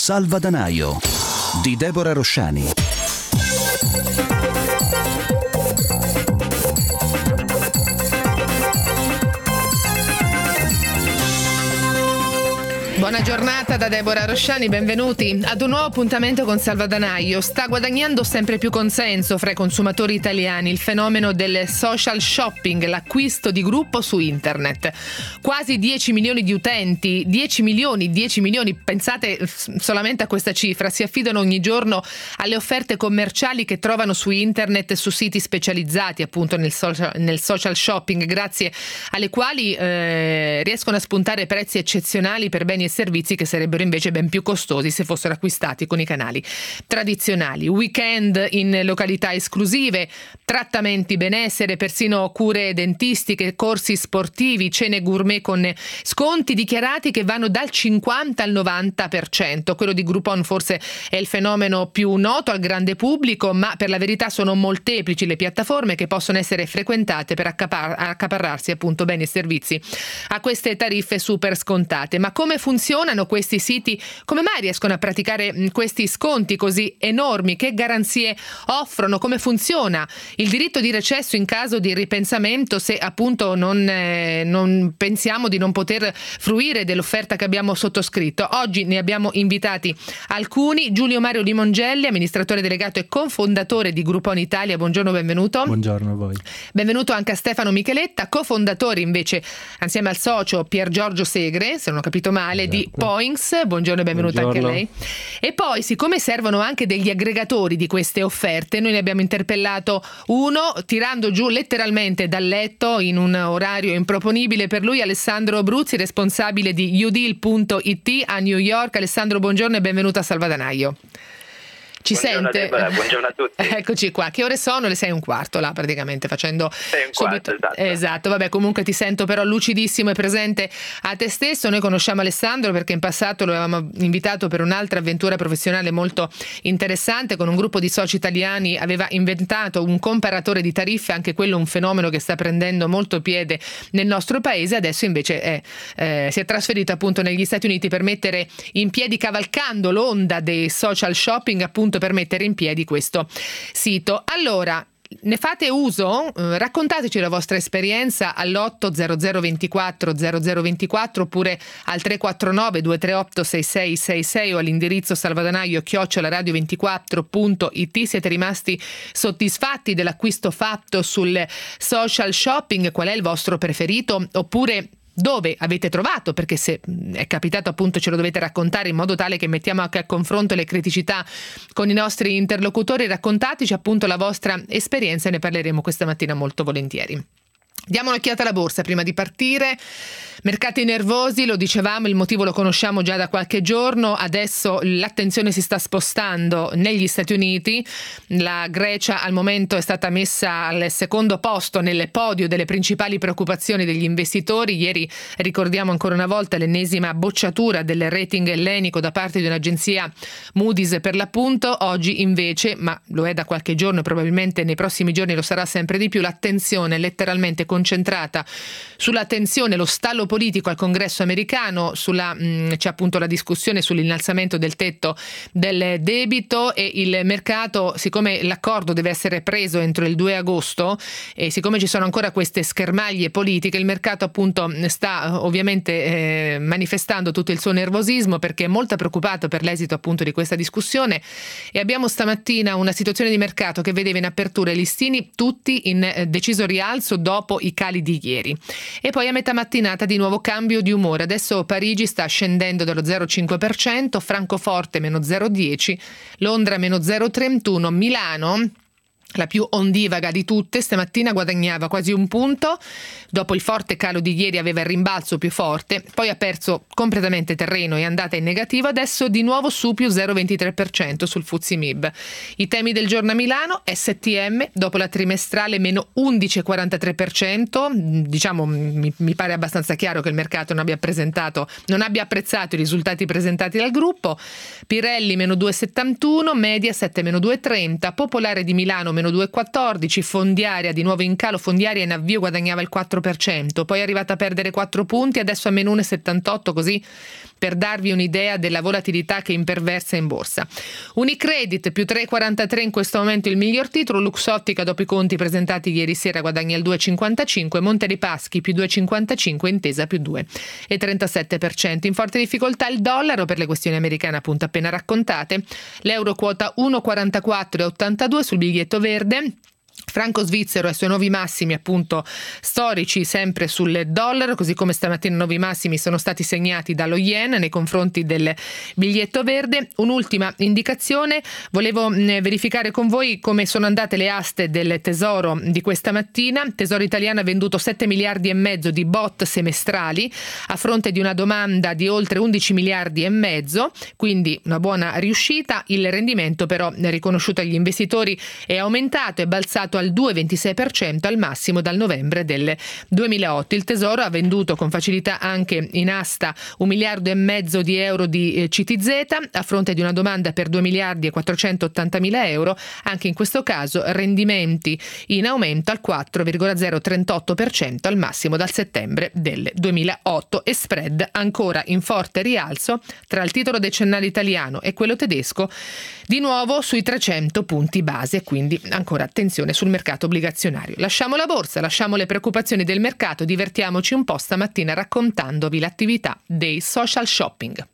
Salvadanaio di Deborah Rosciani. Buona giornata da Deborah Rosciani, benvenuti ad un nuovo appuntamento con Salvadanaio. Sta guadagnando sempre più consenso fra i consumatori italiani il fenomeno del social shopping, l'acquisto di gruppo su internet. Quasi 10 milioni di utenti, 10 milioni, pensate solamente a questa cifra, si affidano ogni giorno alle offerte commerciali che trovano su internet e su siti specializzati appunto nel social shopping, grazie alle quali riescono a spuntare prezzi eccezionali per beni e servizi che sarebbero invece ben più costosi se fossero acquistati con i canali tradizionali. Weekend in località esclusive, trattamenti benessere, persino cure dentistiche, corsi sportivi, cene gourmet con sconti dichiarati che vanno dal 50 al 90%. Quello di Groupon forse è il fenomeno più noto al grande pubblico, ma per la verità sono molteplici le piattaforme che possono essere frequentate per accaparrarsi appunto beni e servizi a queste tariffe super scontate. Ma come funzionano questi siti? Come mai riescono a praticare questi sconti così enormi? Che garanzie offrono? Come funziona il diritto di recesso in caso di ripensamento, se appunto non pensiamo di non poter fruire dell'offerta che abbiamo sottoscritto? Oggi ne abbiamo invitati alcuni. Giulio Mario Limongelli, amministratore delegato e cofondatore di Groupon Italia. Buongiorno, benvenuto. Buongiorno a voi. Benvenuto anche a Stefano Micheletta, cofondatore invece assieme al socio Pier Giorgio Segre, se non ho capito male, di Points. Buongiorno e benvenuta anche lei. E poi, siccome servono anche degli aggregatori di queste offerte, noi ne abbiamo interpellato uno tirando giù letteralmente dal letto in un orario improponibile per lui, Alessandro Bruzzi, responsabile di udeal.it a New York. Alessandro, buongiorno e benvenuto a Salvadanaio. Ci buongiorno sente? Deborah, buongiorno a tutti. Eccoci qua. Che ore sono? Le 6:15 là praticamente, facendo 6:15, esatto. Vabbè, comunque ti sento però lucidissimo e presente a te stesso. Noi conosciamo Alessandro perché in passato lo avevamo invitato per un'altra avventura professionale molto interessante. Con un gruppo di soci italiani aveva inventato un comparatore di tariffe, anche quello un fenomeno che sta prendendo molto piede nel nostro paese. Adesso invece si è trasferito appunto negli Stati Uniti per mettere in piedi, cavalcando l'onda dei social shopping, appunto per mettere in piedi questo sito. Allora, ne fate uso? Raccontateci la vostra esperienza all'800 24 0024 oppure al 349 238 6666 o all'indirizzo salvadanaio@radio24.it. Siete rimasti soddisfatti dell'acquisto fatto sul social shopping? Qual è il vostro preferito? Oppure dove avete trovato, perché se è capitato appunto ce lo dovete raccontare in modo tale che mettiamo anche a confronto le criticità con i nostri interlocutori. Raccontateci appunto la vostra esperienza e ne parleremo questa mattina molto volentieri. Diamo un'occhiata alla borsa prima di partire. Mercati nervosi, lo dicevamo, il motivo lo conosciamo già da qualche giorno. Adesso l'attenzione si sta spostando negli Stati Uniti. La Grecia al momento è stata messa al secondo posto nel podio delle principali preoccupazioni degli investitori. Ieri ricordiamo ancora una volta l'ennesima bocciatura del rating ellenico da parte di un'agenzia Moody's per l'appunto. Oggi invece, ma lo è da qualche giorno e probabilmente nei prossimi giorni lo sarà sempre di più, l'attenzione è letteralmente concentrata sulla tensione, lo stallo politico al Congresso americano, c'è appunto la discussione sull'innalzamento del tetto del debito e il mercato, siccome l'accordo deve essere preso entro il 2 agosto e siccome ci sono ancora queste schermaglie politiche, il mercato appunto sta ovviamente manifestando tutto il suo nervosismo perché è molto preoccupato per l'esito appunto di questa discussione e abbiamo stamattina una situazione di mercato che vedeva in apertura i listini tutti in deciso rialzo dopo i cali di ieri. E poi a metà mattinata di nuovo cambio di umore. Adesso Parigi sta scendendo dello 0,5%, Francoforte meno 0,10%, Londra meno 0,31%, Milano, la più ondivaga di tutte, stamattina guadagnava quasi un punto, dopo il forte calo di ieri aveva il rimbalzo più forte, poi ha perso completamente terreno e è andata in negativo, adesso di nuovo su più 0,23% sul FTSE MIB. I temi del giorno a Milano, STM, dopo la trimestrale meno 11,43%, diciamo mi pare abbastanza chiaro che il mercato non abbia apprezzato i risultati presentati dal gruppo, Pirelli meno 2,71%, Mediaset meno 2,30%, Popolare di Milano meno meno 2,14, Fondiaria di nuovo in calo, Fondiaria in avvio guadagnava il 4%, poi è arrivata a perdere 4 punti, adesso a meno 1,78, così per darvi un'idea della volatilità che imperversa in borsa. Unicredit più 3,43 in questo momento il miglior titolo, Luxottica dopo i conti presentati ieri sera guadagna il 2,55, Monte dei Paschi più 2,55, Intesa più 2,37%. In forte difficoltà il dollaro per le questioni americane appunto appena raccontate, l'euro quota 1,44,82 sul biglietto verde. Franco svizzero ai suoi nuovi massimi appunto storici sempre sul dollaro, così come stamattina nuovi massimi sono stati segnati dallo yen nei confronti del biglietto verde. Un'ultima indicazione, volevo verificare con voi come sono andate le aste del Tesoro di questa mattina. Tesoro italiano ha venduto 7 miliardi e mezzo di bot semestrali a fronte di una domanda di oltre 11 miliardi e mezzo, quindi una buona riuscita. Il rendimento però riconosciuto agli investitori è aumentato, è balzato al 2,26% al massimo dal novembre del 2008. Il Tesoro ha venduto con facilità anche in asta 1 miliardo e mezzo di euro di CTZ a fronte di una domanda per 2 miliardi e 480 mila euro. Anche in questo caso rendimenti in aumento al 4,038% al massimo dal settembre del 2008 e spread ancora in forte rialzo tra il titolo decennale italiano e quello tedesco di nuovo sui 300 punti base, quindi ancora attenzione sul mercato obbligazionario. Lasciamo la borsa, lasciamo le preoccupazioni del mercato, divertiamoci un po' stamattina raccontandovi l'attività dei social shopping.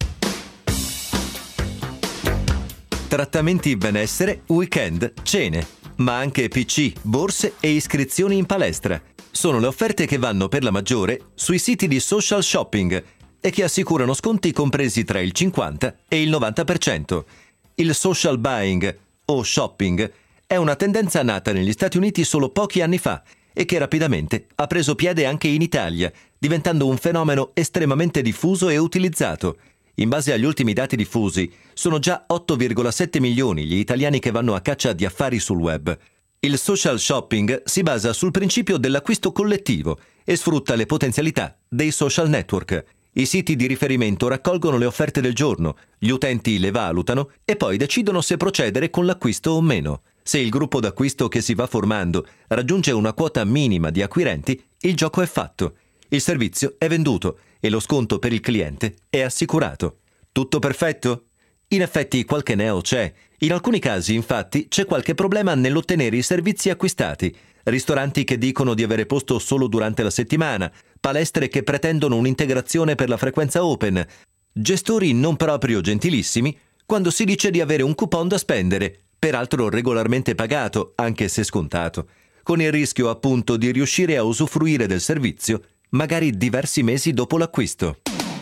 Trattamenti benessere, weekend, cene, ma anche PC, borse e iscrizioni in palestra. Sono le offerte che vanno per la maggiore sui siti di social shopping e che assicurano sconti compresi tra il 50 e il 90%. Il social buying o shopping è una tendenza nata negli Stati Uniti solo pochi anni fa e che rapidamente ha preso piede anche in Italia, diventando un fenomeno estremamente diffuso e utilizzato. In base agli ultimi dati diffusi, sono già 8,7 milioni gli italiani che vanno a caccia di affari sul web. Il social shopping si basa sul principio dell'acquisto collettivo e sfrutta le potenzialità dei social network. I siti di riferimento raccolgono le offerte del giorno, gli utenti le valutano e poi decidono se procedere con l'acquisto o meno. Se il gruppo d'acquisto che si va formando raggiunge una quota minima di acquirenti, il gioco è fatto. Il servizio è venduto e lo sconto per il cliente è assicurato. Tutto perfetto? In effetti qualche neo c'è. In alcuni casi, infatti, c'è qualche problema nell'ottenere i servizi acquistati. Ristoranti che dicono di avere posto solo durante la settimana, palestre che pretendono un'integrazione per la frequenza open, gestori non proprio gentilissimi quando si dice di avere un coupon da spendere, peraltro regolarmente pagato, anche se scontato, con il rischio appunto di riuscire a usufruire del servizio magari diversi mesi dopo l'acquisto.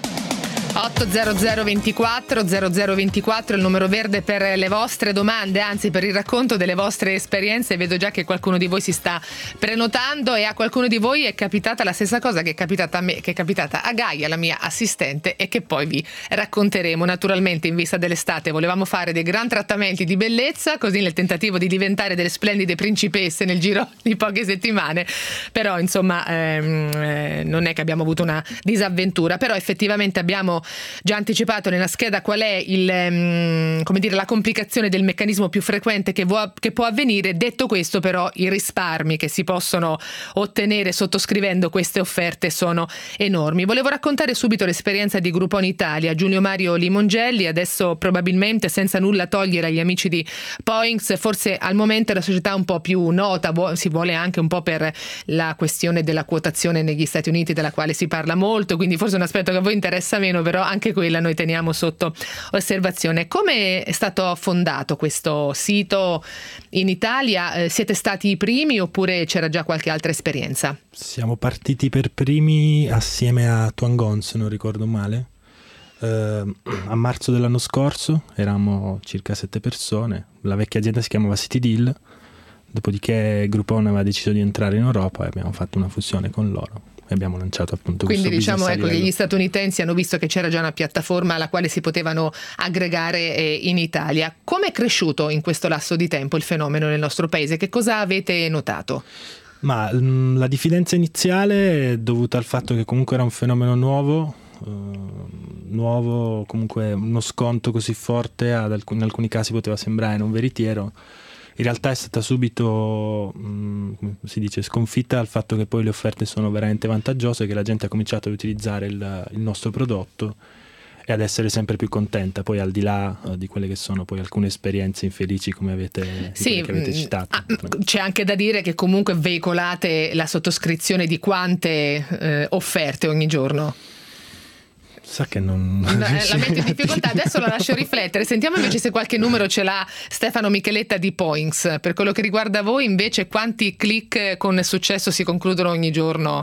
800 24 0024 il numero verde per le vostre domande, anzi per il racconto delle vostre esperienze. Vedo già che qualcuno di voi si sta prenotando e a qualcuno di voi è capitata la stessa cosa che è capitata a me, che è capitata a Gaia, la mia assistente, e che poi vi racconteremo. Naturalmente in vista dell'estate volevamo fare dei gran trattamenti di bellezza, così nel tentativo di diventare delle splendide principesse nel giro di poche settimane, però insomma non è che abbiamo avuto una disavventura, però effettivamente abbiamo già anticipato nella scheda qual è la complicazione del meccanismo più frequente che può avvenire. Detto questo, però, i risparmi che si possono ottenere sottoscrivendo queste offerte sono enormi. Volevo raccontare subito l'esperienza di Groupon Italia. Giulio Mario Limongelli, adesso probabilmente senza nulla togliere agli amici di Points, forse al momento è la società un po' più nota, si vuole anche un po' per la questione della quotazione negli Stati Uniti, della quale si parla molto, quindi forse è un aspetto che a voi interessa meno, però anche quella noi teniamo sotto osservazione. Come è stato fondato questo sito in Italia? Siete stati i primi oppure c'era già qualche altra esperienza? Siamo partiti per primi assieme a Tuangon, se non ricordo male. A marzo dell'anno scorso eravamo circa 7 persone. La vecchia azienda si chiamava CityDeal, dopodiché Groupon aveva deciso di entrare in Europa e abbiamo fatto una fusione con loro. Abbiamo lanciato appunto quindi questo diciamo business che gli statunitensi hanno visto che c'era già una piattaforma alla quale si potevano aggregare in Italia. Come è cresciuto in questo lasso di tempo il fenomeno nel nostro paese? Che cosa avete notato? Ma la diffidenza iniziale è dovuta al fatto che comunque era un fenomeno nuovo, comunque uno sconto così forte in alcuni casi poteva sembrare non veritiero, in realtà è stata subito, come si dice, sconfitta dal fatto che poi le offerte sono veramente vantaggiose, che la gente ha cominciato ad utilizzare il nostro prodotto e ad essere sempre più contenta, poi al di là di quelle che sono poi alcune esperienze infelici come avete citato. C'è anche da dire che comunque veicolate la sottoscrizione di quante offerte ogni giorno? Sa che non... la metto in difficoltà, adesso la lascio riflettere. Sentiamo invece se qualche numero ce l'ha Stefano Micheletta di Points. Per quello che riguarda voi invece, quanti click con successo si concludono ogni giorno?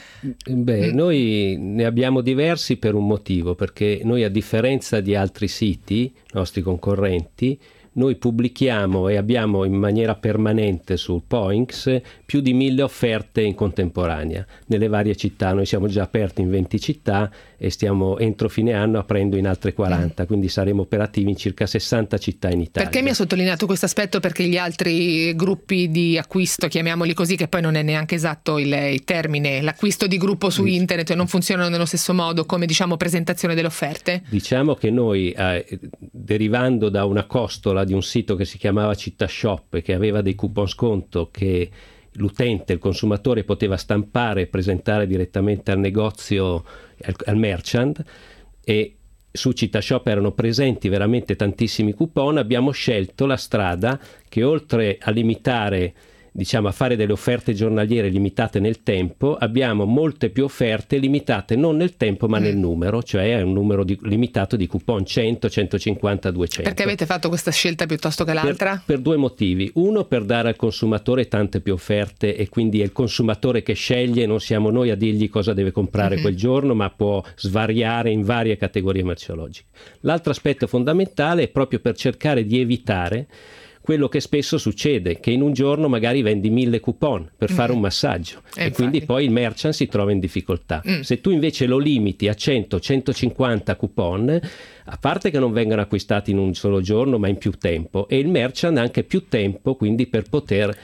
Noi ne abbiamo diversi per un motivo, perché noi, a differenza di altri siti nostri concorrenti, noi pubblichiamo e abbiamo in maniera permanente su Points più di 1000 offerte in contemporanea nelle varie città. Noi siamo già aperti in 20 città e stiamo entro fine anno aprendo in altre 40, quindi saremo operativi in circa 60 città in Italia. Perché mi ha sottolineato questo aspetto? Perché gli altri gruppi di acquisto, chiamiamoli così, che poi non è neanche esatto il termine, l'acquisto di gruppo su internet, non funzionano nello stesso modo come, diciamo, presentazione delle offerte? Diciamo che noi, derivando da una costola di un sito che si chiamava Città Shop e che aveva dei coupon sconto che l'utente, il consumatore, poteva stampare e presentare direttamente al negozio, al merchant, e su Città Shop erano presenti veramente tantissimi coupon, abbiamo scelto la strada che, oltre a limitare, diciamo, a fare delle offerte giornaliere limitate nel tempo, abbiamo molte più offerte limitate non nel tempo ma nel numero, cioè è un numero limitato di coupon, 100, 150, 200. Perché avete fatto questa scelta piuttosto che l'altra? Per due motivi. Uno, per dare al consumatore tante più offerte, e quindi è il consumatore che sceglie, non siamo noi a dirgli cosa deve comprare quel giorno, ma può svariare in varie categorie merceologiche. L'altro aspetto fondamentale è proprio per cercare di evitare quello che spesso succede, che in un giorno magari vendi 1000 coupon per fare un massaggio e quindi poi il merchant si trova in difficoltà. Se tu invece lo limiti a 100-150 coupon, a parte che non vengono acquistati in un solo giorno ma in più tempo, e il merchant ha anche più tempo quindi per poter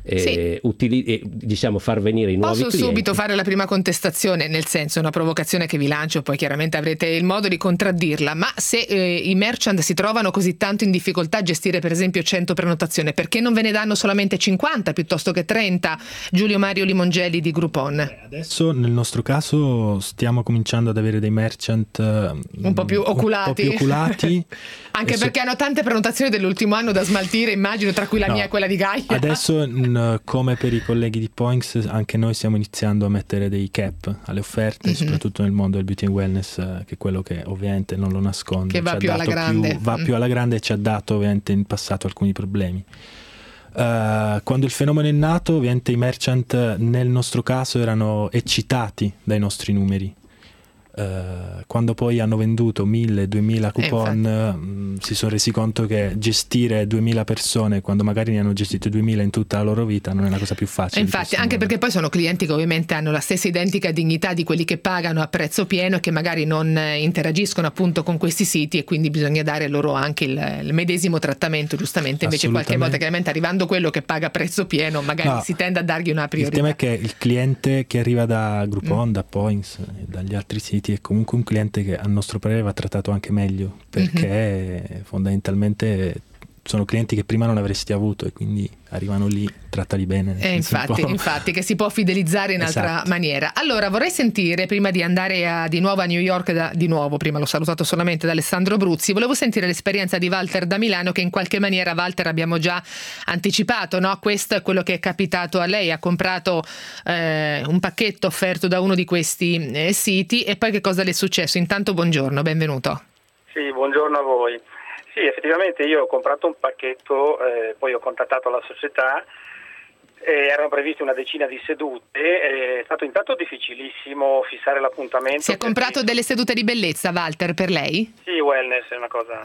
diciamo far venire i nuovi clienti. Posso subito fare la prima contestazione, nel senso, una provocazione che vi lancio, poi chiaramente avrete il modo di contraddirla, ma se i merchant si trovano così tanto in difficoltà a gestire per esempio 100 prenotazioni, perché non ve ne danno solamente 50 piuttosto che 30? Giulio Mario Limongelli di Groupon. Adesso nel nostro caso stiamo cominciando ad avere dei merchant un po' più oculati, anche perché hanno tante prenotazioni dell'ultimo anno da smaltire, immagino, tra cui la mia e quella di Gaia. Adesso, come per i colleghi di Points, anche noi stiamo iniziando a mettere dei cap alle offerte, soprattutto nel mondo del beauty and wellness, che è quello che ovviamente non lo nasconde, che va più alla grande, va più alla grande, e ci ha dato ovviamente in passato alcuni problemi. Quando il fenomeno è nato, ovviamente i merchant nel nostro caso erano eccitati dai nostri numeri. Quando poi hanno venduto 1000-2000 coupon, si sono resi conto che gestire 2000 persone quando magari ne hanno gestite 2000 in tutta la loro vita non è la cosa più facile. Infatti, anche perché poi sono clienti che ovviamente hanno la stessa identica dignità di quelli che pagano a prezzo pieno e che magari non interagiscono appunto con questi siti, e quindi bisogna dare loro anche il medesimo trattamento, giustamente. Invece qualche volta, chiaramente, arrivando quello che paga a prezzo pieno, magari si tende a dargli una priorità. Il tema è che il cliente che arriva da Groupon, da Points e dagli altri siti è comunque un cliente che a nostro parere va trattato anche meglio, perché fondamentalmente sono clienti che prima non avresti avuto e quindi arrivano lì, trattali bene. Infatti, che si può fidelizzare in altra maniera. Allora, vorrei sentire, prima di andare di nuovo a New York, prima l'ho salutato solamente, da Alessandro Bruzzi, volevo sentire l'esperienza di Walter da Milano, che in qualche maniera, Walter, abbiamo già anticipato, no? Questo è quello che è capitato a lei, ha comprato un pacchetto offerto da uno di questi siti, e poi che cosa le è successo? Intanto buongiorno, benvenuto. Sì, buongiorno a voi. Sì, effettivamente io ho comprato un pacchetto, poi ho contattato la società, erano previste una decina di sedute, è stato intanto difficilissimo fissare l'appuntamento. Si è comprato delle sedute di bellezza, Walter, per lei? Sì, wellness è una cosa.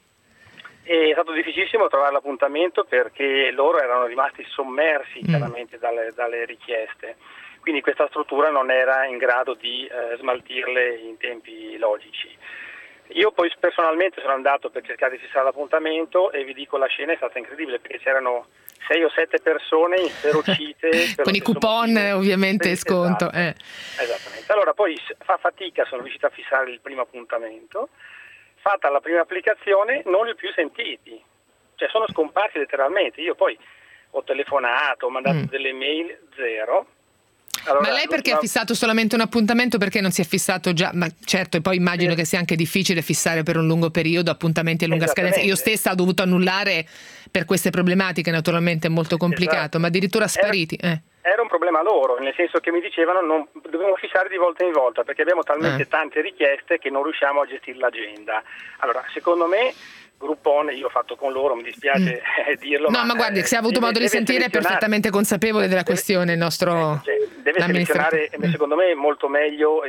È stato difficilissimo trovare l'appuntamento perché loro erano rimasti sommersi chiaramente dalle richieste, quindi questa struttura non era in grado di smaltirle in tempi logici. Io poi personalmente sono andato per cercare di fissare l'appuntamento e vi dico, la scena è stata incredibile perché c'erano 6 o 7 persone inferocite con i coupon ovviamente sconto. Esattamente. Allora poi fa fatica, sono riuscito a fissare il primo appuntamento, fatta la prima applicazione non li ho più sentiti, cioè sono scomparsi letteralmente. Io poi ho telefonato, ho mandato delle mail, zero. Allora, ma lei perché ha fissato solamente un appuntamento? Perché non si è fissato già? Ma certo, e poi immagino che sia anche difficile fissare per un lungo periodo appuntamenti a lunga scadenza. Io stessa ho dovuto annullare per queste problematiche, naturalmente è molto complicato, ma addirittura spariti. Era un problema loro, nel senso che mi dicevano non dobbiamo fissare di volta in volta perché abbiamo talmente tante richieste che non riusciamo a gestire l'agenda. Allora, secondo me Groupon, io ho fatto con loro, mi dispiace dirlo. No, ma guardi, se ha avuto modo di sentire è perfettamente consapevole della questione il nostro deve selezionare, secondo me, molto meglio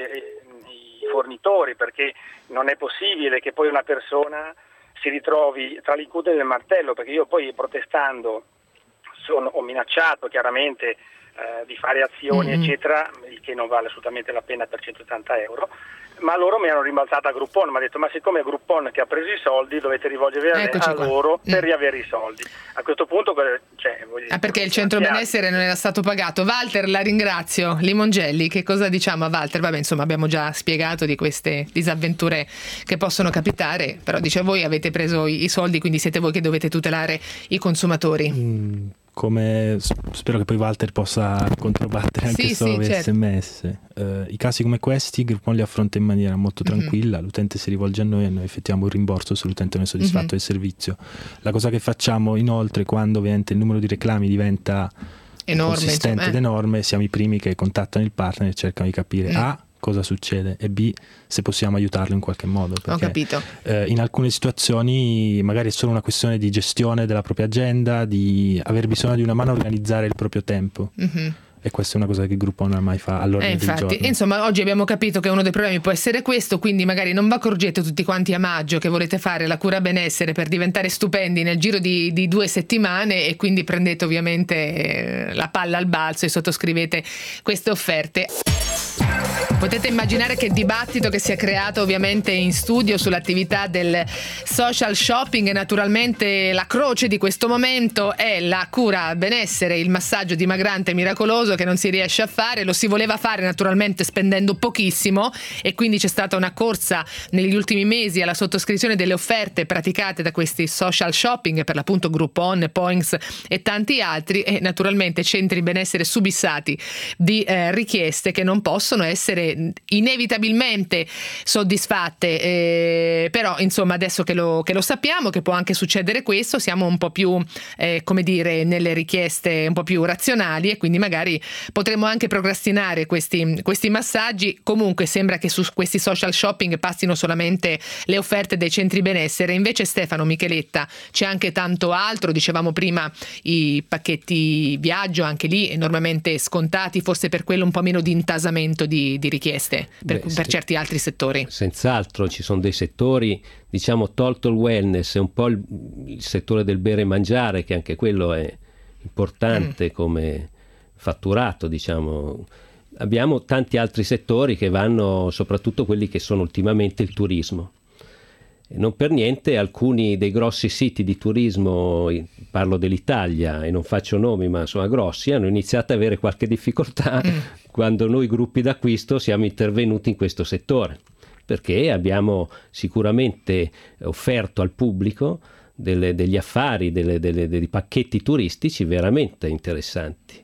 i fornitori, perché non è possibile che poi una persona si ritrovi tra l'incudine e il martello, perché io poi protestando ho minacciato chiaramente di fare azioni eccetera, il che non vale assolutamente la pena per 180 euro, ma loro mi hanno rimbalzata a Groupon, mi ha detto ma siccome è Groupon che ha preso i soldi dovete rivolgervi a loro per riavere i soldi. A questo punto perché il centro benessere non era stato pagato. Walter, la ringrazio. Limongelli, che cosa diciamo a Walter? Vabbè, insomma, abbiamo già spiegato di queste disavventure che possono capitare, però dice voi avete preso i soldi, quindi siete voi che dovete tutelare i consumatori. Spero che poi Walter possa controbattere anche solo SMS. I casi come questi Groupon li affronta in maniera molto tranquilla, l'utente si rivolge a noi e noi effettuiamo un rimborso se l'utente non è soddisfatto del servizio. La cosa che facciamo inoltre, quando ovviamente il numero di reclami diventa consistente ed enorme, siamo i primi che contattano il partner e cercano di capire cosa succede e B, se possiamo aiutarlo in qualche modo, perché, ho capito. In alcune situazioni magari è solo una questione di gestione della propria agenda, di aver bisogno di una mano a organizzare il proprio tempo. E questa è una cosa che il Groupon ormai fa all'ordine del giorno. Insomma, oggi abbiamo capito che uno dei problemi può essere questo, quindi magari non vi accorgete tutti quanti a maggio che volete fare la cura benessere per diventare stupendi nel giro di 2 settimane e quindi prendete ovviamente la palla al balzo e sottoscrivete queste offerte. Potete immaginare che dibattito che si è creato ovviamente in studio sull'attività del social shopping e naturalmente la croce di questo momento è la cura benessere, il massaggio dimagrante miracoloso che non si riesce a fare. Lo si voleva fare naturalmente spendendo pochissimo e quindi c'è stata una corsa negli ultimi mesi alla sottoscrizione delle offerte praticate da questi social shopping, per l'appunto Groupon, Points e tanti altri, e naturalmente centri benessere subissati di richieste che non possono essere inevitabilmente soddisfatte, però insomma adesso che lo sappiamo che può anche succedere questo, siamo un po' più come dire nelle richieste un po' più razionali e quindi magari potremo anche procrastinare questi massaggi. Comunque sembra che su questi social shopping passino solamente le offerte dei centri benessere, invece Stefano, Micheletta, c'è anche tanto altro. Dicevamo prima i pacchetti viaggio, anche lì enormemente scontati, forse per quello un po' meno di intasamento di richieste per certi altri settori. Senz'altro ci sono dei settori, diciamo, tolto il wellness, è un po' il settore del bere e mangiare, che anche quello è importante come fatturato, diciamo. Abbiamo tanti altri settori che vanno, soprattutto quelli che sono ultimamente il turismo. Non per niente alcuni dei grossi siti di turismo, parlo dell'Italia e non faccio nomi ma insomma grossi, hanno iniziato ad avere qualche difficoltà quando noi gruppi d'acquisto siamo intervenuti in questo settore, perché abbiamo sicuramente offerto al pubblico degli affari, dei pacchetti turistici veramente interessanti.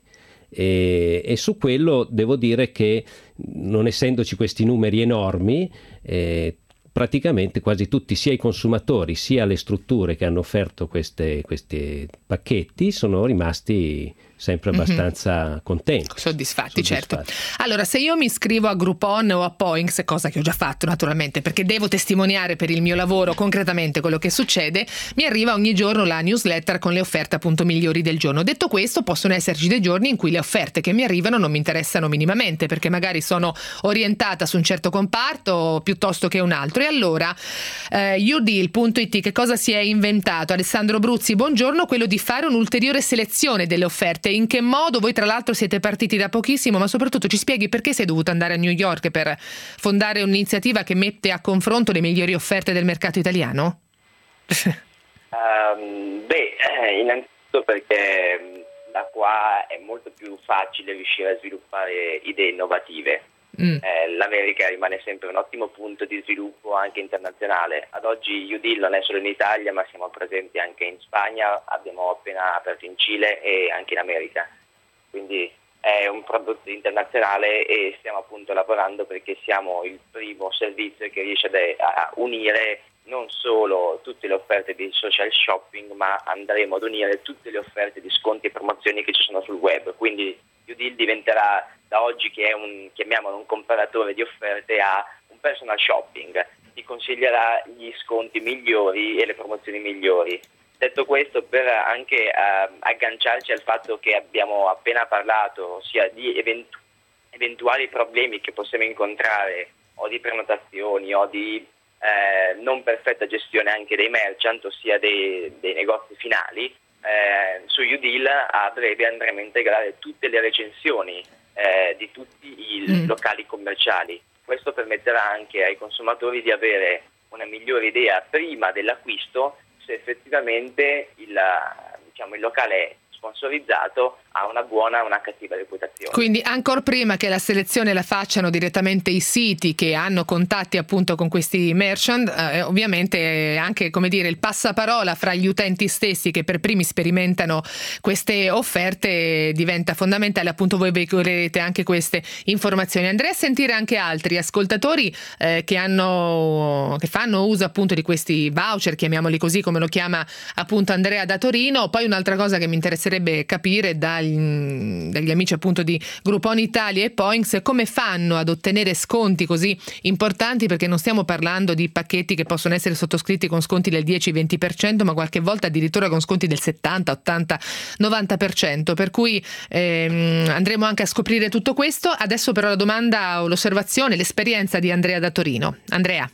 E su quello devo dire che, non essendoci questi numeri enormi, praticamente quasi tutti, sia i consumatori sia le strutture che hanno offerto questi pacchetti, sono rimasti sempre abbastanza contenti, soddisfatti. Certo. Allora, se io mi iscrivo a Groupon o a Points, cosa che ho già fatto naturalmente perché devo testimoniare per il mio lavoro concretamente quello che succede, mi arriva ogni giorno la newsletter con le offerte appunto migliori del giorno. Detto questo, possono esserci dei giorni in cui le offerte che mi arrivano non mi interessano minimamente, perché magari sono orientata su un certo comparto piuttosto che un altro. E allora udeal.it che cosa si è inventato? Alessandro Bruzzi, buongiorno. Quello di fare un'ulteriore selezione delle offerte. In che modo? Voi tra l'altro siete partiti da pochissimo, ma soprattutto ci spieghi perché sei dovuto andare a New York per fondare un'iniziativa che mette a confronto le migliori offerte del mercato italiano? Innanzitutto perché da qua è molto più facile riuscire a sviluppare idee innovative. l'America rimane sempre un ottimo punto di sviluppo anche internazionale. Ad oggi UDIL non è solo in Italia, ma siamo presenti anche in Spagna, abbiamo appena aperto in Cile e anche in America, quindi è un prodotto internazionale e stiamo appunto lavorando perché siamo il primo servizio che riesce a unire non solo tutte le offerte di social shopping, ma andremo ad unire tutte le offerte di sconti e promozioni che ci sono sul web. Quindi UDIL diventerà da oggi, che è chiamiamolo un comparatore di offerte, a un personal shopping. Ti consiglierà gli sconti migliori e le promozioni migliori. Detto questo, per anche agganciarci al fatto che abbiamo appena parlato, ossia di eventuali problemi che possiamo incontrare, o di prenotazioni o di non perfetta gestione anche dei merchant, ossia dei negozi finali, su UDIL a breve andremo a integrare tutte le recensioni di tutti i locali commerciali. Questo permetterà anche ai consumatori di avere una migliore idea prima dell'acquisto se effettivamente il locale sponsorizzato ha una buona o una cattiva reputazione. Quindi ancora prima che la selezione la facciano direttamente i siti che hanno contatti appunto con questi merchant, ovviamente anche, come dire, il passaparola fra gli utenti stessi che per primi sperimentano queste offerte diventa fondamentale. Appunto voi veicolerete anche queste informazioni. Andrei a sentire anche altri ascoltatori che fanno uso appunto di questi voucher, chiamiamoli così come lo chiama appunto Andrea da Torino. Poi un'altra cosa che mi interesserebbe capire dagli amici appunto di Groupon Italia e Points, come fanno ad ottenere sconti così importanti, perché non stiamo parlando di pacchetti che possono essere sottoscritti con sconti del 10-20%, ma qualche volta addirittura con sconti del 70, 80, 90%, per cui andremo anche a scoprire tutto questo. Adesso però la domanda o l'osservazione, l'esperienza di Andrea da Torino. Andrea.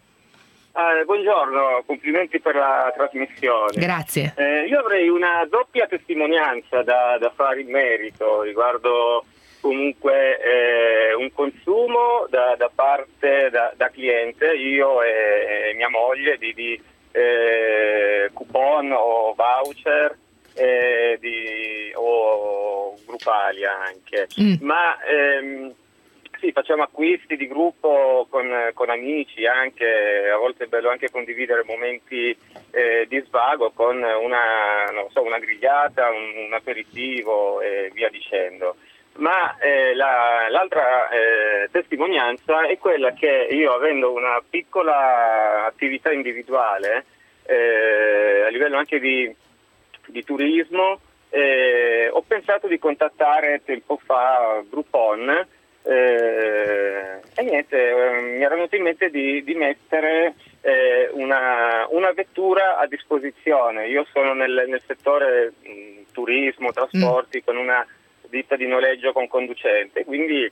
Buongiorno, complimenti per la trasmissione. Grazie. Io avrei una doppia testimonianza da fare in merito riguardo comunque un consumo da parte da cliente, io e mia moglie, di coupon o voucher o Gruppalia anche, ma sì, facciamo acquisti di gruppo con amici, anche a volte è bello anche condividere momenti di svago con una grigliata, un aperitivo e via dicendo. Ma l'altra testimonianza è quella che io, avendo una piccola attività individuale a livello anche di turismo, ho pensato di contattare tempo fa Groupon. E niente, mi era venuto in mente di mettere una vettura a disposizione. Io sono nel settore turismo, trasporti, con una ditta di noleggio con conducente, quindi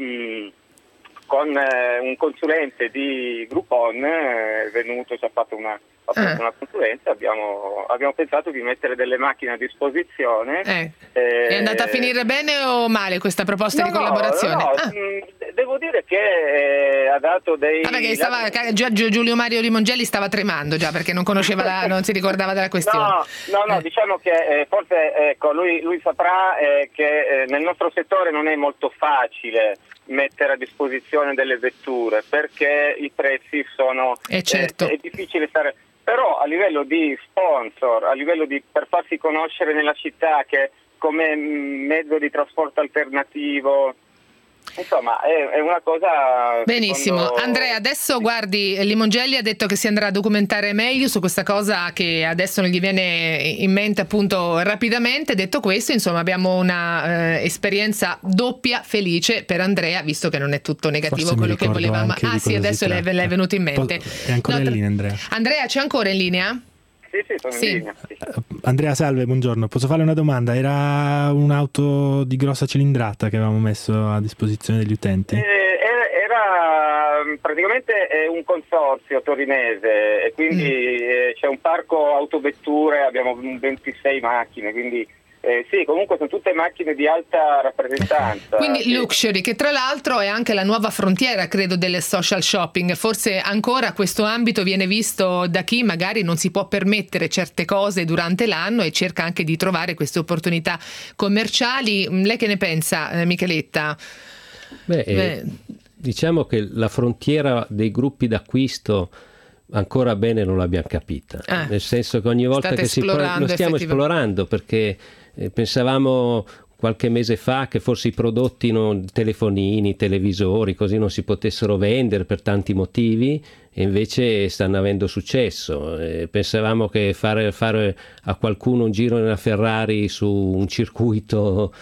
con un consulente di Groupon è venuto, ci ha fatto una consulenza, abbiamo pensato di mettere delle macchine a disposizione. È andata a finire bene o male questa proposta di collaborazione? No, devo dire che ha dato dei... Giulio Mario Limongelli stava tremando già perché non conosceva non si ricordava della questione. No, diciamo che forse lui saprà che nel nostro settore non è molto facile mettere a disposizione delle vetture perché i prezzi sono certo. È difficile stare, però a livello di sponsor, a livello per farsi conoscere nella città che come mezzo di trasporto alternativo, insomma è una cosa. Benissimo, Andrea, adesso guardi, Limongelli ha detto che si andrà a documentare meglio su questa cosa che adesso non gli viene in mente appunto rapidamente. Detto questo, insomma, abbiamo una esperienza doppia felice per Andrea, visto che non è tutto negativo quello che volevamo. Sì, adesso le è venuto in mente. È ancora in linea, Andrea? Andrea, c'è ancora in linea? Sì, sono in linea. Sì. Andrea, salve, buongiorno. Posso fare una domanda? Era un'auto di grossa cilindrata che avevamo messo a disposizione degli utenti? Era praticamente un consorzio torinese e quindi c'è un parco autovetture, abbiamo 26 macchine, quindi sì, comunque sono tutte macchine di alta rappresentanza. Quindi luxury, che tra l'altro è anche la nuova frontiera, credo, del social shopping. Forse ancora questo ambito viene visto da chi magari non si può permettere certe cose durante l'anno e cerca anche di trovare queste opportunità commerciali. Lei che ne pensa, Micheletta? Diciamo che la frontiera dei gruppi d'acquisto ancora bene non l'abbiamo capita, nel senso che ogni volta che lo stiamo esplorando, perché pensavamo qualche mese fa che forse i prodotti, telefonini, televisori, così non si potessero vendere per tanti motivi, e invece stanno avendo successo. Pensavamo che fare a qualcuno un giro nella Ferrari su un circuito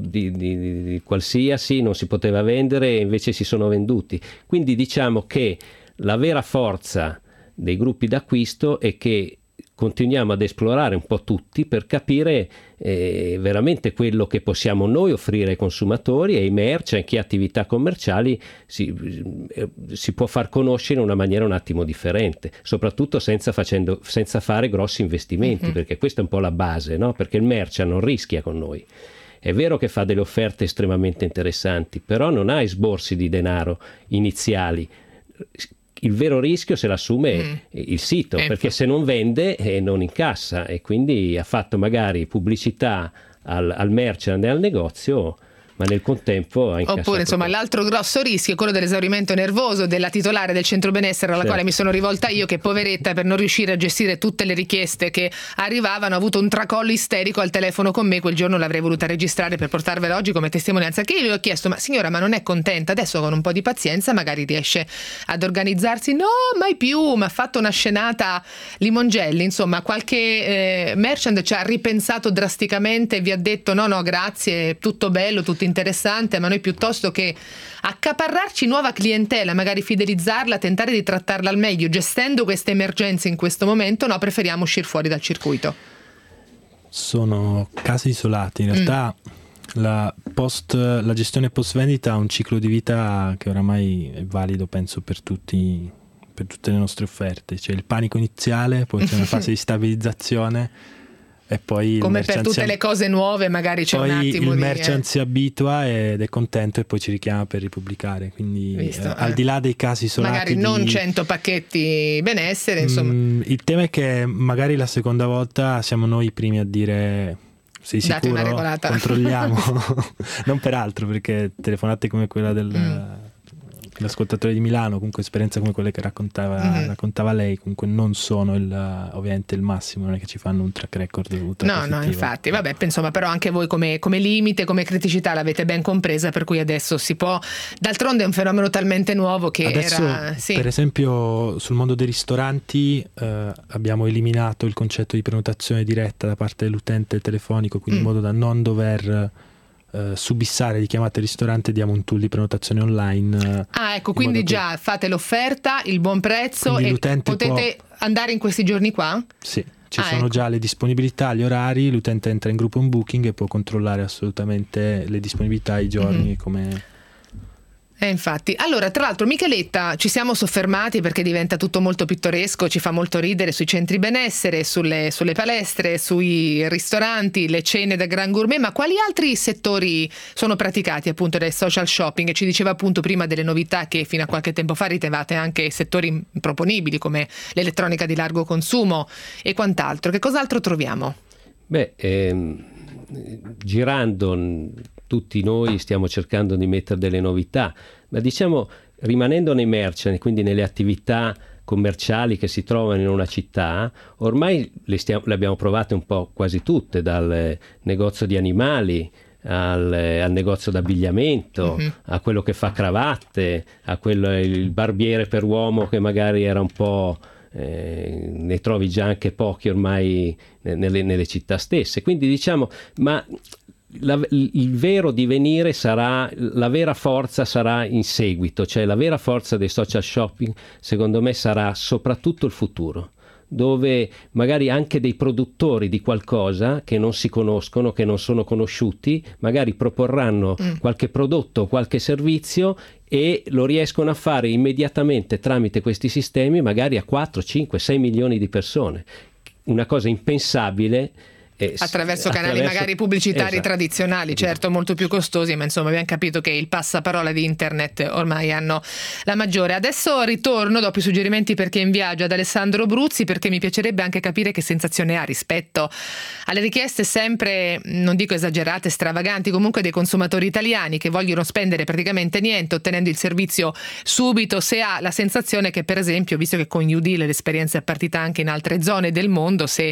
di qualsiasi non si poteva vendere, e invece si sono venduti. Quindi diciamo che la vera forza dei gruppi d'acquisto è che continuiamo ad esplorare un po' tutti per capire veramente quello che possiamo noi offrire ai consumatori e ai merchant, chi ha attività commerciali si può far conoscere in una maniera un attimo differente, soprattutto senza fare grossi investimenti, perché questa è un po' la base, no? Perché il merchant non rischia con noi. È vero che fa delle offerte estremamente interessanti, però non ha esborsi di denaro iniziali. Il vero rischio se l'assume il sito, perché se non vende non incassa, e quindi ha fatto magari pubblicità al merchant e al negozio, ma nel contempo ha incassato. Oppure insomma l'altro grosso rischio è quello dell'esaurimento nervoso della titolare del centro benessere alla quale mi sono rivolta io, che poveretta, per non riuscire a gestire tutte le richieste che arrivavano, ha avuto un tracollo isterico al telefono con me. Quel giorno l'avrei voluta registrare per portarvela oggi come testimonianza, che io gli ho chiesto: ma signora, ma non è contenta? Adesso con un po' di pazienza magari riesce ad organizzarsi. No, mai più, ma ha fatto una scenata Limongelli. Insomma, qualche merchant ci ha ripensato drasticamente e vi ha detto no grazie, tutto bello, tutto interessante, ma noi piuttosto che accaparrarci nuova clientela, magari fidelizzarla, tentare di trattarla al meglio, gestendo queste emergenze in questo momento, preferiamo uscire fuori dal circuito. Sono casi isolati, in realtà la gestione post vendita ha un ciclo di vita che oramai è valido, penso, per tutte le nostre offerte. C'è il panico iniziale, poi c'è una fase di stabilizzazione, e poi come per tutte le cose nuove magari c'è un attimo il merchant si abitua ed è contento e poi ci richiama per ripubblicare, quindi al di là dei casi isolati, magari non 100 pacchetti benessere, insomma. Il tema è che magari la seconda volta siamo noi i primi a dire sei date sicuro, una regolata, controlliamo. Non per altro, perché telefonate come quella l'ascoltatore di Milano, comunque esperienze come quelle che raccontava lei, comunque non sono ovviamente il massimo, non è che ci fanno un track record ultra no, infatti, vabbè, insomma, però anche voi come limite, come criticità l'avete ben compresa, per cui adesso si può, d'altronde è un fenomeno talmente nuovo che adesso, per esempio sul mondo dei ristoranti abbiamo eliminato il concetto di prenotazione diretta da parte dell'utente telefonico, quindi in modo da non dover subissare di chiamate al ristorante, diamo un tool di prenotazione online. Ecco, quindi già fate l'offerta, il buon prezzo, e potete andare in questi giorni qua? Sì, ci sono già le disponibilità, gli orari, l'utente entra in Groupon Booking e può controllare assolutamente le disponibilità, i giorni, come... Infatti. Allora, tra l'altro, Micheletta, ci siamo soffermati perché diventa tutto molto pittoresco, ci fa molto ridere, sui centri benessere, sulle palestre, sui ristoranti, le cene da Gran Gourmet, ma quali altri settori sono praticati appunto dai social shopping? Ci diceva appunto prima delle novità che fino a qualche tempo fa ritenevate anche settori improponibili come l'elettronica di largo consumo e quant'altro. Che cos'altro troviamo? Girando, tutti noi stiamo cercando di mettere delle novità, ma diciamo rimanendo nei merchant, quindi nelle attività commerciali che si trovano in una città, ormai le abbiamo provate un po' quasi tutte, dal negozio di animali al negozio d'abbigliamento, a quello che fa cravatte, a il barbiere per uomo che magari era un po'... ne trovi già anche pochi ormai nelle città stesse, quindi diciamo, ma il vero divenire sarà, la vera forza sarà in seguito, cioè la vera forza dei social shopping secondo me sarà soprattutto il futuro, dove magari anche dei produttori di qualcosa che non si conoscono, che non sono conosciuti, magari proporranno qualche prodotto o qualche servizio e lo riescono a fare immediatamente tramite questi sistemi, magari a 4, 5, 6 milioni di persone. Una cosa impensabile attraverso canali magari pubblicitari tradizionali, certo, molto più costosi, ma insomma abbiamo capito che il passaparola di internet ormai hanno la maggiore. Adesso ritorno, dopo i suggerimenti per chi è in viaggio, ad Alessandro Bruzzi, perché mi piacerebbe anche capire che sensazione ha rispetto alle richieste sempre, non dico esagerate, stravaganti, comunque dei consumatori italiani che vogliono spendere praticamente niente ottenendo il servizio subito, se ha la sensazione che, per esempio, visto che con UDeal l'esperienza è partita anche in altre zone del mondo, se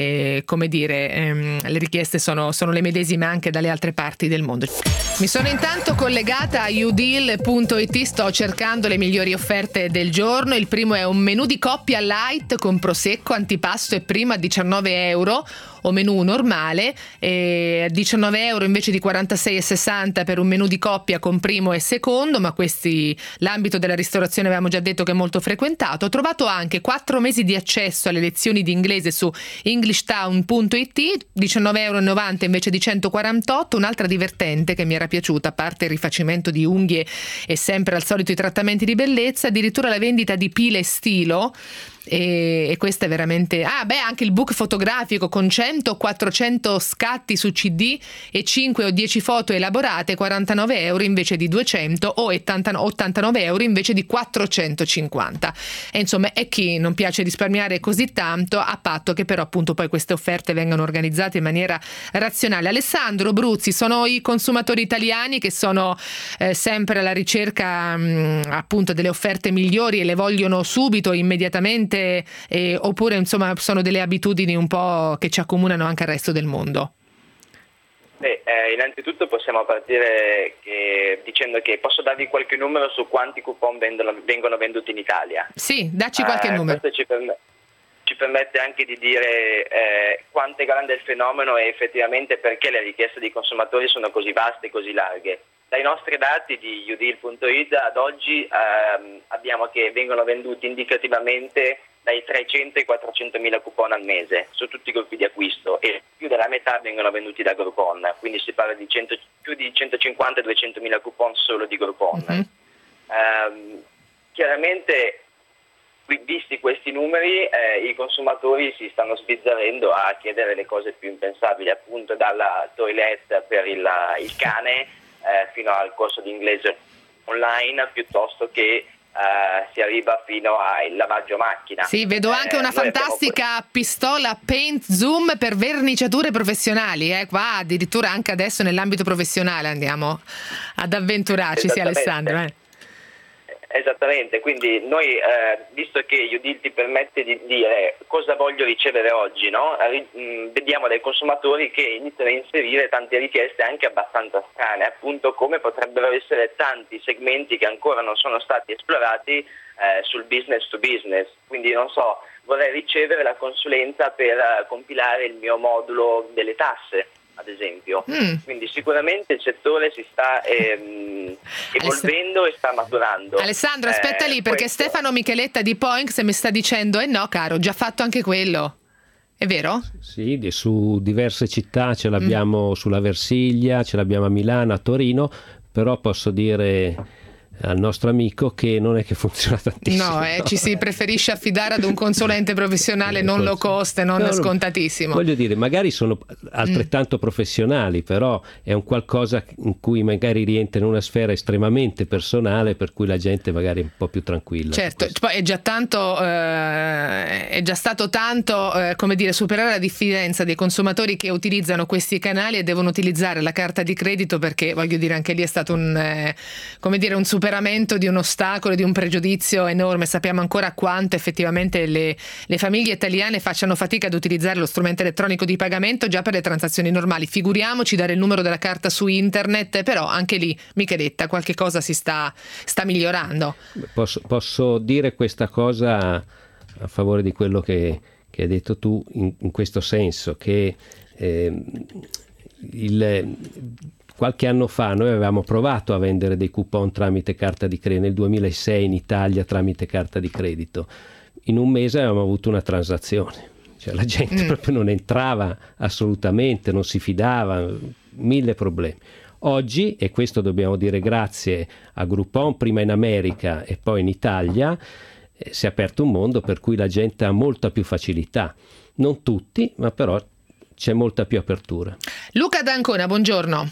le richieste sono le medesime anche dalle altre parti del mondo. Mi sono intanto collegata a udeal.it, sto cercando le migliori offerte del giorno. Il primo è un menù di coppia light con prosecco, antipasto e primo a €19, o menù normale, 19 euro invece di 46,60 per un menù di coppia con primo e secondo, ma l'ambito della ristorazione avevamo già detto che è molto frequentato. Ho trovato anche 4 mesi di accesso alle lezioni di inglese su englishtown.it, €19,90 invece di 148. Un'altra divertente che mi era piaciuta, a parte il rifacimento di unghie e sempre al solito i trattamenti di bellezza, addirittura la vendita di pile e stilo. E questo è veramente anche il book fotografico con 100 o 400 scatti su CD e 5 o 10 foto elaborate, €49 invece di 200, o €89 invece di 450. E insomma, è chi non piace risparmiare così tanto, a patto che però appunto poi queste offerte vengano organizzate in maniera razionale. Alessandro Bruzzi, sono i consumatori italiani che sono sempre alla ricerca appunto delle offerte migliori e le vogliono subito, immediatamente, oppure insomma sono delle abitudini un po' che ci accomunano anche al resto del mondo? Innanzitutto possiamo partire dicendo che posso darvi qualche numero su quanti coupon vengono venduti in Italia. Sì, dacci qualche numero. Questo ci permette anche di dire quanto è grande il fenomeno e effettivamente perché le richieste dei consumatori sono così vaste e così larghe. Dai nostri dati di udeal.it ad oggi abbiamo che vengono venduti indicativamente dai 300 ai 400 mila coupon al mese su tutti i gruppi di acquisto, e più della metà vengono venduti da Groupon, quindi si parla di più di 150-200 mila coupon solo di Groupon. Chiaramente, visti questi numeri, i consumatori si stanno sbizzarrendo a chiedere le cose più impensabili, appunto dalla toilette per il cane fino al corso di inglese online, piuttosto che si arriva fino al lavaggio macchina. Sì, vedo anche una fantastica pistola Paint Zoom per verniciature professionali, qua addirittura anche adesso nell'ambito professionale andiamo ad avventurarci, sì Alessandro. Esattamente, quindi noi, visto che UDeal ti permette di dire cosa voglio ricevere oggi, no? Vediamo dai consumatori che iniziano a inserire tante richieste anche abbastanza strane, appunto come potrebbero essere tanti segmenti che ancora non sono stati esplorati sul business to business, quindi non so, vorrei ricevere la consulenza per compilare il mio modulo delle tasse, ad esempio. Quindi sicuramente il settore si sta evolvendo e sta maturando. Alessandro, aspetta lì, perché Stefano Micheletta di Poinx mi sta dicendo no caro, ho già fatto anche quello. È vero? Sì, su diverse città ce l'abbiamo sulla Versiglia, ce l'abbiamo a Milano, a Torino, però posso dire al nostro amico che non è che funziona tantissimo. No, ci si preferisce affidare ad un consulente professionale non low cost e non scontatissimo. Voglio dire, magari sono altrettanto professionali, però è un qualcosa in cui magari rientra in una sfera estremamente personale, per cui la gente magari è un po' più tranquilla. Certo, poi è già stato tanto come dire, superare la diffidenza dei consumatori che utilizzano questi canali e devono utilizzare la carta di credito, perché voglio dire anche lì è stato un superamento di un ostacolo, di un pregiudizio enorme. Sappiamo ancora quanto effettivamente le famiglie italiane facciano fatica ad utilizzare lo strumento elettronico di pagamento già per le transazioni normali, figuriamoci dare il numero della carta su internet. Però anche lì, Micheletta, qualche cosa si sta migliorando. Posso dire questa cosa a favore di quello che hai detto tu, in questo senso che qualche anno fa noi avevamo provato a vendere dei coupon tramite carta di credito, nel 2006 in Italia tramite carta di credito. In un mese avevamo avuto una transazione, cioè la gente proprio non entrava assolutamente, non si fidava, 1000 problemi. Oggi, e questo dobbiamo dire grazie a Groupon, prima in America e poi in Italia, si è aperto un mondo per cui la gente ha molta più facilità. Non tutti, ma però c'è molta più apertura. Luca D'Ancona, buongiorno.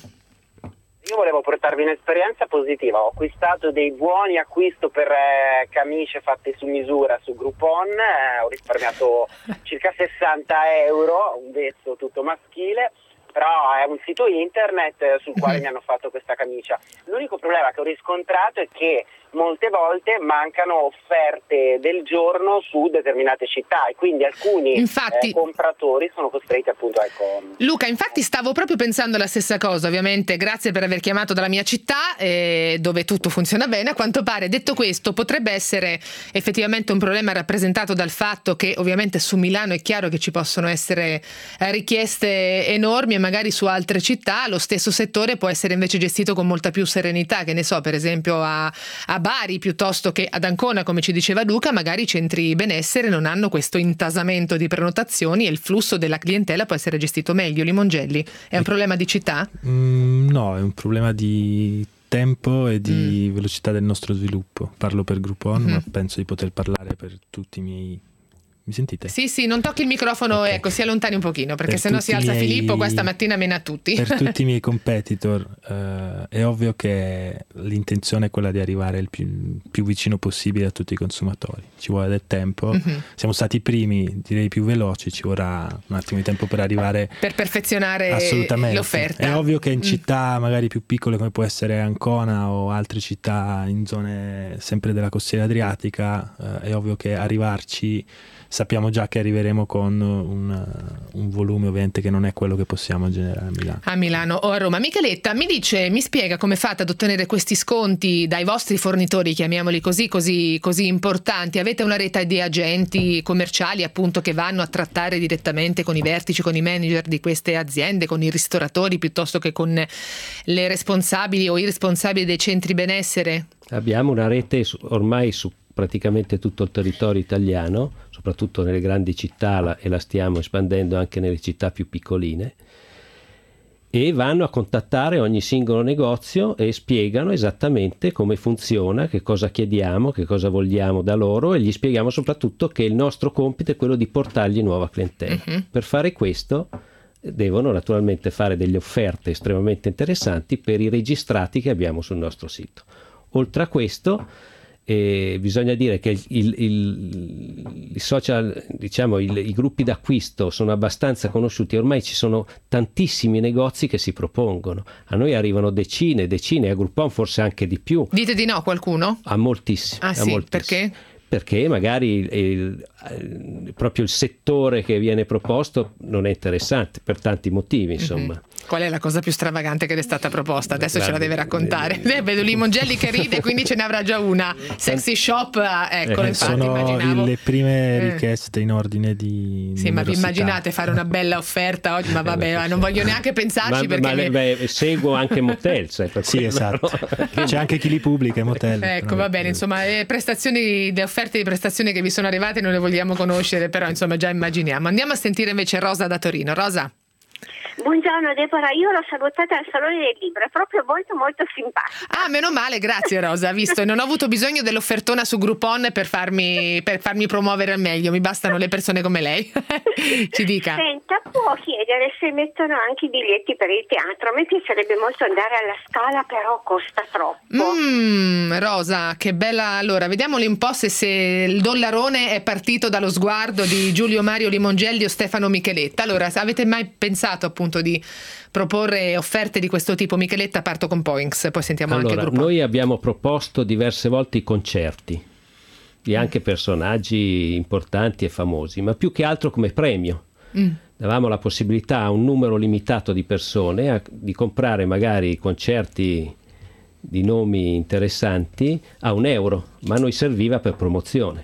Io volevo portarvi un'esperienza positiva. Ho acquistato dei buoni acquisto per camicie fatte su misura su Groupon, ho risparmiato circa 60 euro, un vezzo tutto maschile, però è un sito internet sul quale mi hanno fatto questa camicia. L'unico problema che ho riscontrato è che molte volte mancano offerte del giorno su determinate città e quindi alcuni compratori sono costretti appunto Luca, infatti stavo proprio pensando la stessa cosa. Ovviamente grazie per aver chiamato dalla mia città, dove tutto funziona bene a quanto pare. Detto questo, potrebbe essere effettivamente un problema rappresentato dal fatto che ovviamente su Milano è chiaro che ci possono essere richieste enormi, e magari su altre città lo stesso settore può essere invece gestito con molta più serenità, che ne so, per esempio a Bari piuttosto che ad Ancona, come ci diceva Luca, magari i centri benessere non hanno questo intasamento di prenotazioni e il flusso della clientela può essere gestito meglio. Limongelli, è un problema di città? No, è un problema di tempo e di velocità del nostro sviluppo. Parlo per Groupon, ma penso di poter parlare per tutti i miei... Mi sentite? Sì, non tocchi il microfono, okay. Ecco, si allontani un pochino, perché sennò si alza Filippo, questa mattina mena a tutti. Per tutti i miei competitor è ovvio che l'intenzione è quella di arrivare il più vicino possibile a tutti i consumatori. Ci vuole del tempo, siamo stati i primi, direi più veloci, ci vorrà un attimo di tempo per arrivare... Per perfezionare l'offerta. È ovvio che in città magari più piccole come può essere Ancona o altre città in zone sempre della costiera adriatica, è ovvio che arrivarci... Sappiamo già che arriveremo con un volume ovviamente che non è quello che possiamo generare a Milano. A Milano o a Roma. Micheletta, mi spiega come fate ad ottenere questi sconti dai vostri fornitori, chiamiamoli così importanti? Avete una rete di agenti commerciali appunto che vanno a trattare direttamente con i vertici, con i manager di queste aziende, con i ristoratori piuttosto che con le responsabili o i responsabili dei centri benessere? Abbiamo una rete ormai su praticamente tutto il territorio italiano, soprattutto nelle grandi città, e la stiamo espandendo anche nelle città più piccoline, e vanno a contattare ogni singolo negozio e spiegano esattamente come funziona, che cosa chiediamo, che cosa vogliamo da loro, e gli spieghiamo soprattutto che il nostro compito è quello di portargli nuova clientela. Per fare questo devono naturalmente fare delle offerte estremamente interessanti per i registrati che abbiamo sul nostro sito. Oltre a questo, bisogna dire che i social, diciamo, i gruppi d'acquisto sono abbastanza conosciuti, ormai ci sono tantissimi negozi che si propongono, a noi arrivano decine, a Groupon forse anche di più. Dite di no qualcuno? A moltissimi. Ah sì, moltissimi. perché? Perché magari proprio il settore che viene proposto non è interessante per tanti motivi, insomma. Qual è la cosa più stravagante che le è stata proposta? Adesso ce la deve raccontare. Vedo Limongelli che ride, quindi ce ne avrà già una. Sexy shop, ecco, infatti sono immaginavo. Le prime richieste in ordine di Sì, ma vi immaginate fare una bella offerta oggi? Ma vabbè, non voglio neanche pensarci perché... seguo anche Motels. Sì, esatto. C'è anche chi li pubblica, Motel. Ecco, va bene, insomma, le offerte di prestazioni che vi sono arrivate non le vogliamo conoscere, però insomma già immaginiamo. Andiamo a sentire invece Rosa da Torino. Rosa. Buongiorno Deborah, io l'ho salutata al Salone del Libro, è proprio molto molto simpatica. Ah, meno male, grazie Rosa, visto, non ho avuto bisogno dell'offertona su Groupon per farmi promuovere al meglio, mi bastano le persone come lei. Ci dica. Senta, può chiedere se mettono anche i biglietti per il teatro? A me piacerebbe molto andare alla Scala, però costa troppo. Rosa, che bella. Allora, vediamoli un po' se il dollarone è partito dallo sguardo di Giulio Mario Limongelli o Stefano Micheletta. Allora, avete mai pensato appunto di proporre offerte di questo tipo? Micheletta, parto con Poinx, poi sentiamo anche il gruppo. Noi abbiamo proposto diverse volte i concerti di anche personaggi importanti e famosi, ma più che altro come premio. Davamo la possibilità a un numero limitato di persone di comprare magari concerti di nomi interessanti a €1, ma a noi serviva per promozione.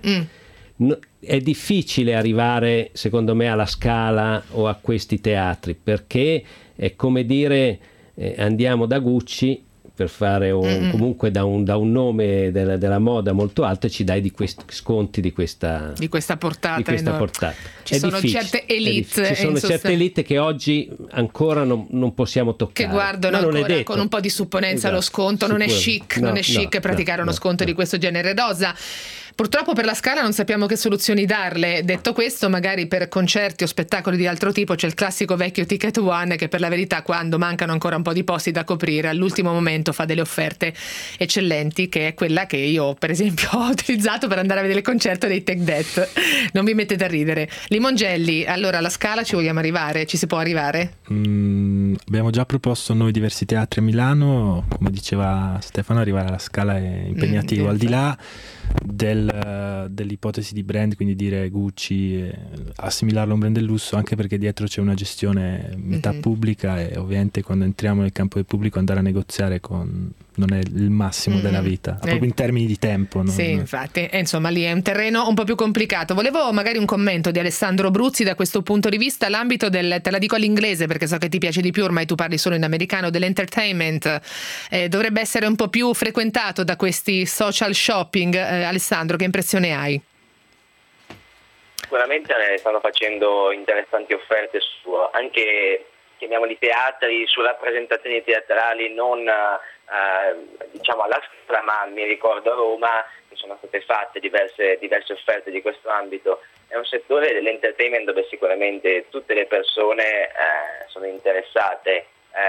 È difficile arrivare, secondo me, alla Scala o a questi teatri, perché è come dire andiamo da Gucci per fare comunque da un nome della moda molto alto e ci dai di questi sconti di questa portata. Ci sono certe elite. Ci sono certe elite che oggi ancora non possiamo toccare. Che guardano ancora con un po' di supponenza lo sconto. Non è chic praticare uno sconto di questo genere. Rosa, Purtroppo per la Scala non sappiamo che soluzioni darle. Detto questo, magari per concerti o spettacoli di altro tipo c'è il classico vecchio Ticket One che per la verità, quando mancano ancora un po' di posti da coprire, all'ultimo momento fa delle offerte eccellenti, che è quella che io per esempio ho utilizzato per andare a vedere il concerto dei Take That. Non vi mettete a ridere. Limongelli, allora alla Scala ci vogliamo arrivare? Ci si può arrivare? Abbiamo già proposto noi diversi teatri a Milano, come diceva Stefano, arrivare alla Scala è impegnativo, al di là dell'ipotesi di brand, quindi dire Gucci, assimilarlo a un brand del lusso, anche perché dietro c'è una gestione metà pubblica e ovviamente quando entriamo nel campo del pubblico andare a negoziare non è il massimo della vita, proprio in termini di tempo. Sì, infatti, insomma lì è un terreno un po' più complicato. Volevo magari un commento di Alessandro Bruzzi da questo punto di vista, l'ambito te la dico all'inglese perché so che ti piace di più, ormai tu parli solo in americano, dell'entertainment, dovrebbe essere un po' più frequentato da questi social shopping. Alessandro, che impressione hai? Sicuramente stanno facendo interessanti offerte su anche, chiamiamoli teatri, su rappresentazioni teatrali non diciamo alla Scala, ma mi ricordo a Roma che sono state fatte diverse offerte di questo ambito. È un settore dell'entertainment dove sicuramente tutte le persone sono interessate,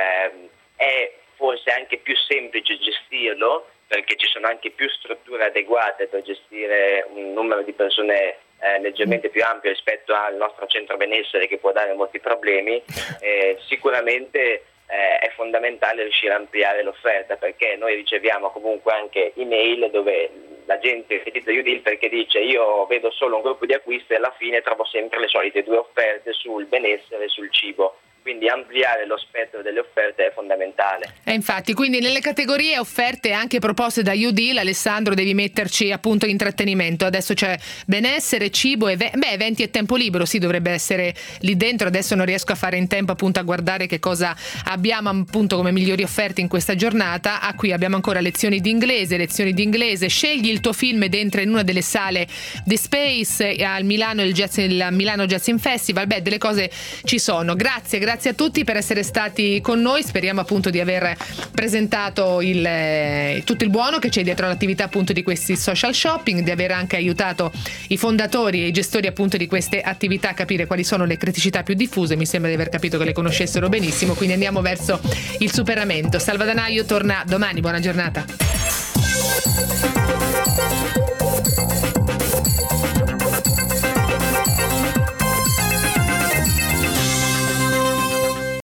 è forse anche più semplice gestirlo perché ci sono anche più strutture adeguate per gestire un numero di persone leggermente più ampio rispetto al nostro centro benessere che può dare molti problemi. Sicuramente è fondamentale riuscire a ampliare l'offerta, perché noi riceviamo comunque anche email dove la gente utilizza Udil perché dice io vedo solo un gruppo di acquisti e alla fine trovo sempre le solite 2 offerte sul benessere e sul cibo. Quindi ampliare lo spettro delle offerte è fondamentale. E infatti, quindi nelle categorie offerte anche proposte da Udil, Alessandro, devi metterci appunto intrattenimento. Adesso c'è benessere, cibo, eventi e tempo libero, sì, dovrebbe essere lì dentro. Adesso non riesco a fare in tempo appunto a guardare che cosa abbiamo appunto come migliori offerte in questa giornata. Qui abbiamo ancora lezioni di inglese, scegli il tuo film ed entra in una delle sale The Space al Milano, il Milano Jazzin Festival. Delle cose ci sono. Grazie a tutti per essere stati con noi, speriamo appunto di aver presentato tutto il buono che c'è dietro all'attività appunto di questi social shopping, di aver anche aiutato i fondatori e i gestori appunto di queste attività a capire quali sono le criticità più diffuse. Mi sembra di aver capito che le conoscessero benissimo, quindi andiamo verso il superamento. Salvadanaio torna domani, buona giornata.